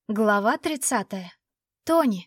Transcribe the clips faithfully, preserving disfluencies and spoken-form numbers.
Глава тридцатая. Тони.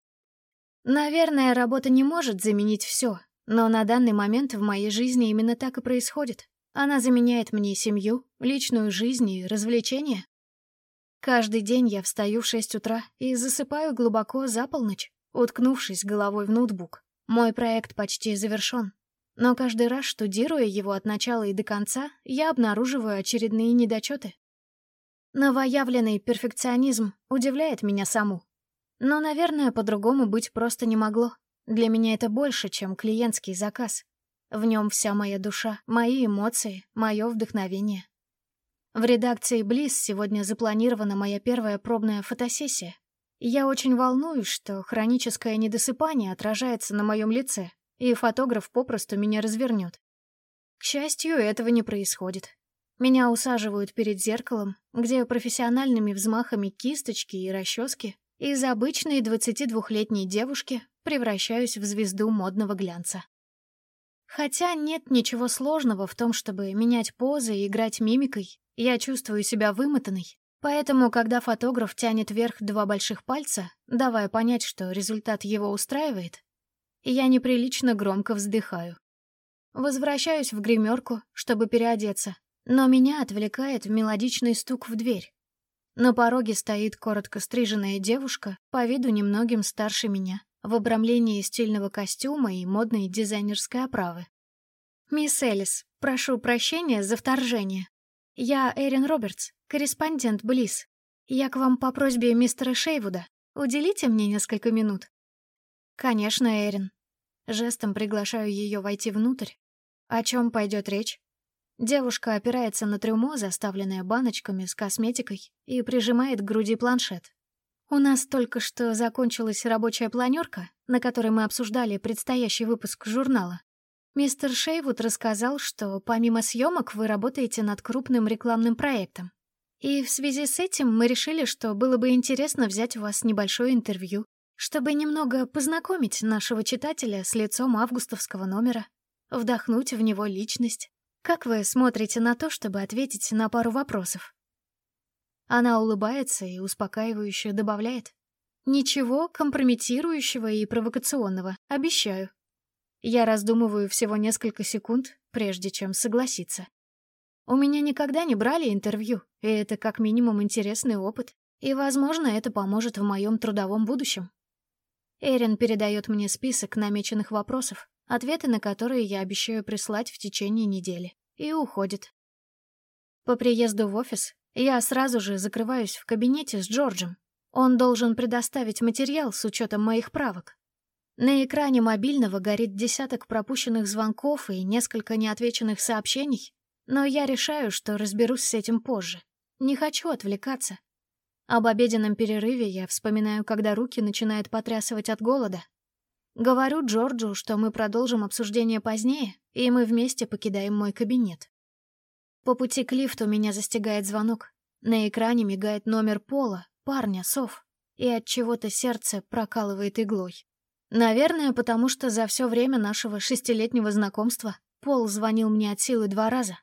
Наверное, работа не может заменить все, но на данный момент в моей жизни именно так и происходит. Она заменяет мне семью, личную жизнь и развлечения. Каждый день я встаю в шесть утра и засыпаю глубоко за полночь, уткнувшись головой в ноутбук. Мой проект почти завершен, но каждый раз, штудируя его от начала и до конца, я обнаруживаю очередные недочеты. Новоявленный перфекционизм удивляет меня саму. Но, наверное, по-другому быть просто не могло. Для меня это больше, чем клиентский заказ. В нем вся моя душа, мои эмоции, мое вдохновение. В редакции Близ сегодня запланирована моя первая пробная фотосессия. Я очень волнуюсь, что хроническое недосыпание отражается на моем лице, и фотограф попросту меня развернет. К счастью, этого не происходит. Меня усаживают перед зеркалом, где профессиональными взмахами кисточки и расчески из обычной двадцатидвухлетней девушки превращаюсь в звезду модного глянца. Хотя нет ничего сложного в том, чтобы менять позы и играть мимикой, я чувствую себя вымотанной, поэтому, когда фотограф тянет вверх два больших пальца, давая понять, что результат его устраивает, я неприлично громко вздыхаю. Возвращаюсь в гримерку, чтобы переодеться, но меня отвлекает мелодичный стук в дверь. На пороге стоит коротко стриженная девушка, по виду немногим старше меня, в обрамлении стильного костюма и модной дизайнерской оправы. «Мисс Элис, прошу прощения за вторжение. Я Эрин Робертс, корреспондент Близ. Я к вам по просьбе мистера Шейвуда. Уделите мне несколько минут?» «Конечно, Эрин». Жестом приглашаю ее войти внутрь. О чем пойдет речь? Девушка опирается на трюмо, заставленное баночками с косметикой, и прижимает к груди планшет. У нас только что закончилась рабочая планерка, на которой мы обсуждали предстоящий выпуск журнала. Мистер Шейвуд рассказал, что помимо съемок вы работаете над крупным рекламным проектом. И в связи с этим мы решили, что было бы интересно взять у вас небольшое интервью, чтобы немного познакомить нашего читателя с лицом августовского номера, вдохнуть в него личность. Как вы смотрите на то, чтобы ответить на пару вопросов?» Она улыбается и успокаивающе добавляет: «Ничего компрометирующего и провокационного, обещаю». Я раздумываю всего несколько секунд, прежде чем согласиться. У меня никогда не брали интервью, и это как минимум интересный опыт, и, возможно, это поможет в моем трудовом будущем. Эрин передает мне список намеченных вопросов, ответы на которые я обещаю прислать в течение недели, и уходит. По приезду в офис я сразу же закрываюсь в кабинете с Джорджем. Он должен предоставить материал с учетом моих правок. На экране мобильного горит десяток пропущенных звонков и несколько неотвеченных сообщений, но я решаю, что разберусь с этим позже. Не хочу отвлекаться. Об обеденном перерыве я вспоминаю, когда руки начинают потрясывать от голода. Говорю Джорджу, что мы продолжим обсуждение позднее, и мы вместе покидаем мой кабинет. По пути к лифту меня застигает звонок. На экране мигает номер Пола, парня Соф, и от чего-то сердце прокалывает иглой. Наверное, потому что за все время нашего шестилетнего знакомства Пол звонил мне от силы два раза.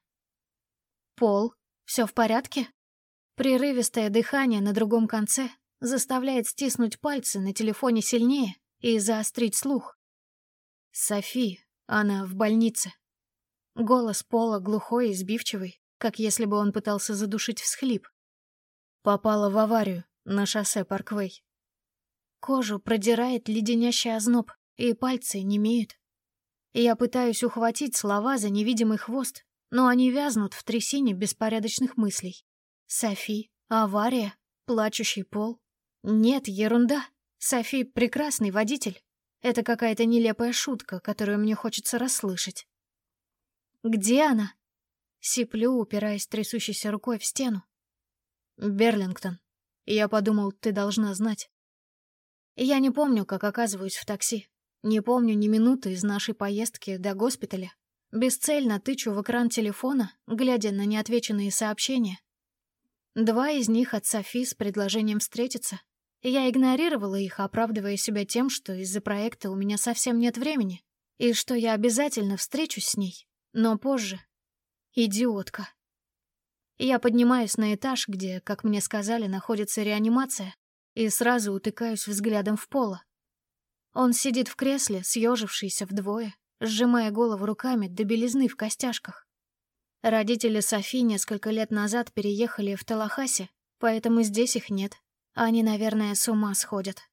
«Пол, все в порядке?» Прерывистое дыхание на другом конце заставляет стиснуть пальцы на телефоне сильнее и заострить слух. «Софи, она в больнице». Голос Пола глухой и сбивчивый, как если бы он пытался задушить всхлип. «Попала в аварию на шоссе Парквей». Кожу продирает леденящий озноб, и пальцы немеют. Я пытаюсь ухватить слова за невидимый хвост, но они вязнут в трясине беспорядочных мыслей. Софи, авария, плачущий Пол. Нет, ерунда. Софи — прекрасный водитель. Это какая-то нелепая шутка, которую мне хочется расслышать. «Где она?» Сиплю, упираясь трясущейся рукой в стену. «Берлингтон. Я подумал, ты должна знать». Я не помню, как оказываюсь в такси. Не помню ни минуты из нашей поездки до госпиталя. Бесцельно тычу в экран телефона, глядя на неотвеченные сообщения. Два из них от Софи с предложением встретиться. Я игнорировала их, оправдывая себя тем, что из-за проекта у меня совсем нет времени, и что я обязательно встречусь с ней, но позже. Идиотка. Я поднимаюсь на этаж, где, как мне сказали, находится реанимация, и сразу утыкаюсь взглядом в поло. Он сидит в кресле, съежившийся вдвое, сжимая голову руками до белизны в костяшках. Родители Софи несколько лет назад переехали в Талахаси, поэтому здесь их нет. Они, наверное, с ума сходят.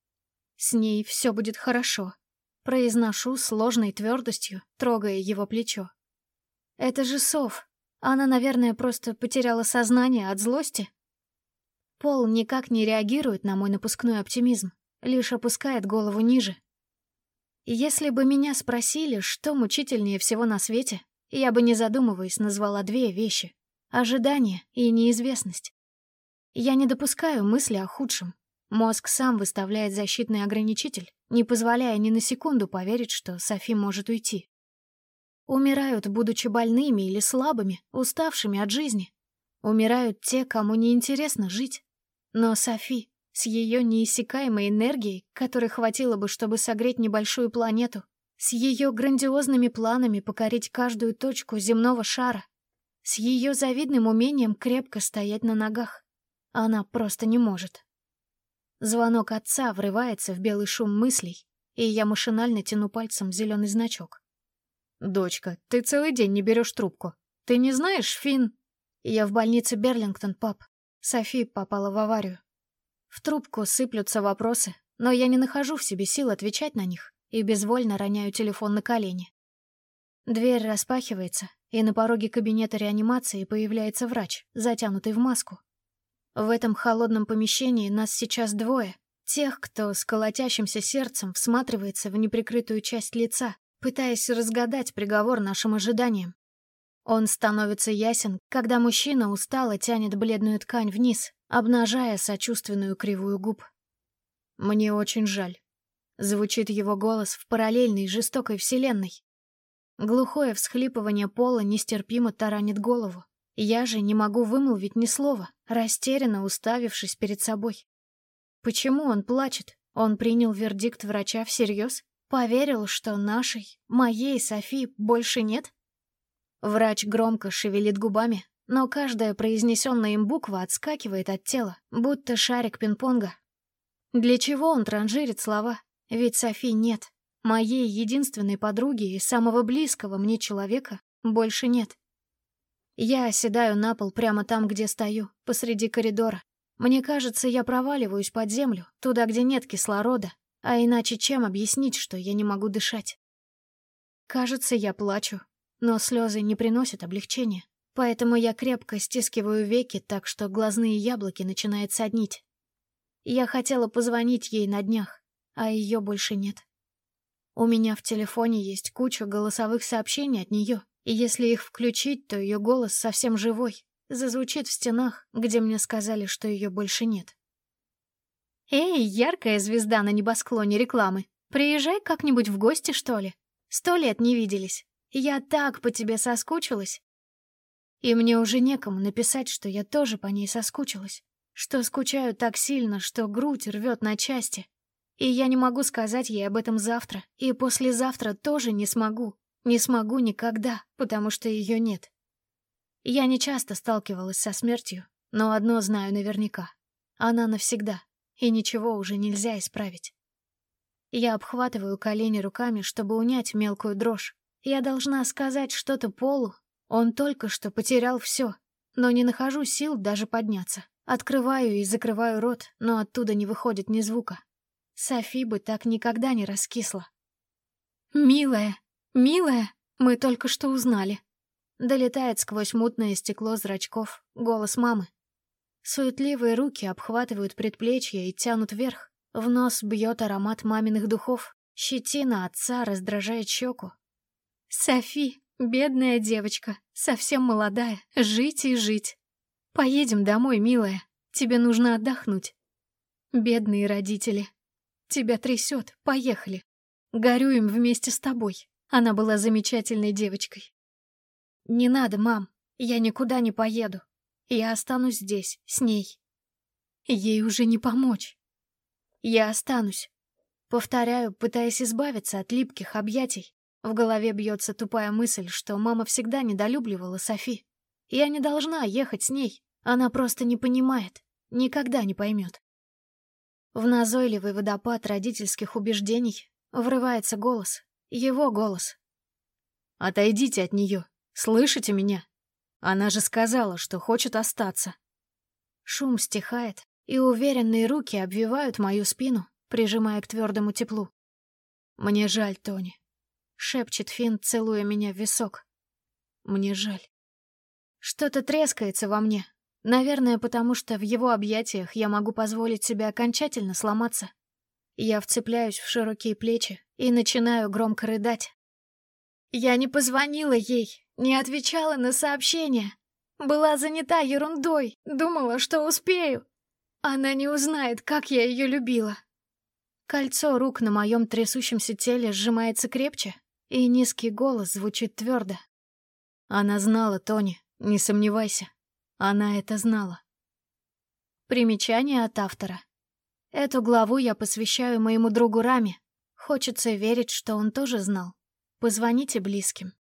С ней все будет хорошо. Произношу сложной твердостью, трогая его плечо. Это же Соф. Она, наверное, просто потеряла сознание от злости. Пол никак не реагирует на мой напускной оптимизм, лишь опускает голову ниже. Если бы меня спросили, что мучительнее всего на свете, я бы, не задумываясь, назвала две вещи — ожидание и неизвестность. Я не допускаю мысли о худшем. Мозг сам выставляет защитный ограничитель, не позволяя ни на секунду поверить, что Софи может уйти. Умирают, будучи больными или слабыми, уставшими от жизни. Умирают те, кому неинтересно жить. Но Софи, с ее неиссякаемой энергией, которой хватило бы, чтобы согреть небольшую планету, с ее грандиозными планами покорить каждую точку земного шара, с ее завидным умением крепко стоять на ногах, она просто не может. Звонок отца врывается в белый шум мыслей, и я машинально тяну пальцем зеленый значок. «Дочка, ты целый день не берешь трубку. Ты не знаешь, Финн?» «Я в больнице Берлингтон, пап. Софи попала в аварию». В трубку сыплются вопросы, но я не нахожу в себе сил отвечать на них и безвольно роняю телефон на колени. Дверь распахивается, и на пороге кабинета реанимации появляется врач, затянутый в маску. В этом холодном помещении нас сейчас двое, тех, кто с колотящимся сердцем всматривается в неприкрытую часть лица, пытаясь разгадать приговор нашим ожиданиям. Он становится ясен, когда мужчина устало тянет бледную ткань вниз, обнажая сочувственную кривую губ. «Мне очень жаль», — звучит его голос в параллельной жестокой вселенной. Глухое всхлипывание Пола нестерпимо таранит голову. Я же не могу вымолвить ни слова, растерянно уставившись перед собой. Почему он плачет? Он принял вердикт врача всерьез? Поверил, что нашей, моей Софи больше нет? Врач громко шевелит губами, но каждая произнесенная им буква отскакивает от тела, будто шарик пинг-понга. Для чего он транжирит слова? Ведь Софи нет. Моей единственной подруги и самого близкого мне человека больше нет. Я оседаю на пол прямо там, где стою, посреди коридора. Мне кажется, я проваливаюсь под землю, туда, где нет кислорода, а иначе чем объяснить, что я не могу дышать? Кажется, я плачу, но слезы не приносят облегчения, поэтому я крепко стискиваю веки так, что глазные яблоки начинают соднить. Я хотела позвонить ей на днях, а ее больше нет. У меня в телефоне есть куча голосовых сообщений от нее, и если их включить, то ее голос совсем живой, зазвучит в стенах, где мне сказали, что ее больше нет. «Эй, яркая звезда на небосклоне рекламы, приезжай как-нибудь в гости, что ли? Сто лет не виделись. Я так по тебе соскучилась». И мне уже некому написать, что я тоже по ней соскучилась, что скучаю так сильно, что грудь рвет на части. И я не могу сказать ей об этом завтра, и послезавтра тоже не смогу. Не смогу никогда, потому что ее нет. Я не часто сталкивалась со смертью, но одно знаю наверняка. Она навсегда, и ничего уже нельзя исправить. Я обхватываю колени руками, чтобы унять мелкую дрожь. Я должна сказать что-то Полу. Он только что потерял все, но не нахожу сил даже подняться. Открываю и закрываю рот, но оттуда не выходит ни звука. Софи бы так никогда не раскисла. «Милая, милая, мы только что узнали». Долетает сквозь мутное стекло зрачков голос мамы. Суетливые руки обхватывают предплечья и тянут вверх. В нос бьет аромат маминых духов. Щетина отца раздражает щеку. «Софи, бедная девочка, совсем молодая, жить и жить. Поедем домой, милая, тебе нужно отдохнуть. Бедные родители. Тебя трясет, поехали. Горюем вместе с тобой. Она была замечательной девочкой». «Не надо, мам, я никуда не поеду. Я останусь здесь, с ней. Ей уже не помочь. Я останусь». Повторяю, пытаясь избавиться от липких объятий. В голове бьется тупая мысль, что мама всегда недолюбливала Софи. Я не должна ехать с ней. Она просто не понимает, никогда не поймет. В назойливый водопад родительских убеждений врывается голос. Его голос. «Отойдите от нее. Слышите меня? Она же сказала, что хочет остаться». Шум стихает, и уверенные руки обвивают мою спину, прижимая к твердому теплу. «Мне жаль, Тони», — шепчет Финн, целуя меня в висок. «Мне жаль». Что-то трескается во мне. Наверное, потому что в его объятиях я могу позволить себе окончательно сломаться. Я вцепляюсь в широкие плечи и начинаю громко рыдать. Я не позвонила ей, не отвечала на сообщения. Была занята ерундой, думала, что успею. Она не узнает, как я ее любила. Кольцо рук на моем трясущемся теле сжимается крепче, и низкий голос звучит твердо. Она знала, Тони, не сомневайся. Она это знала. Примечание от автора. Эту главу я посвящаю моему другу Раме. Хочется верить, что он тоже знал. Позвоните близким.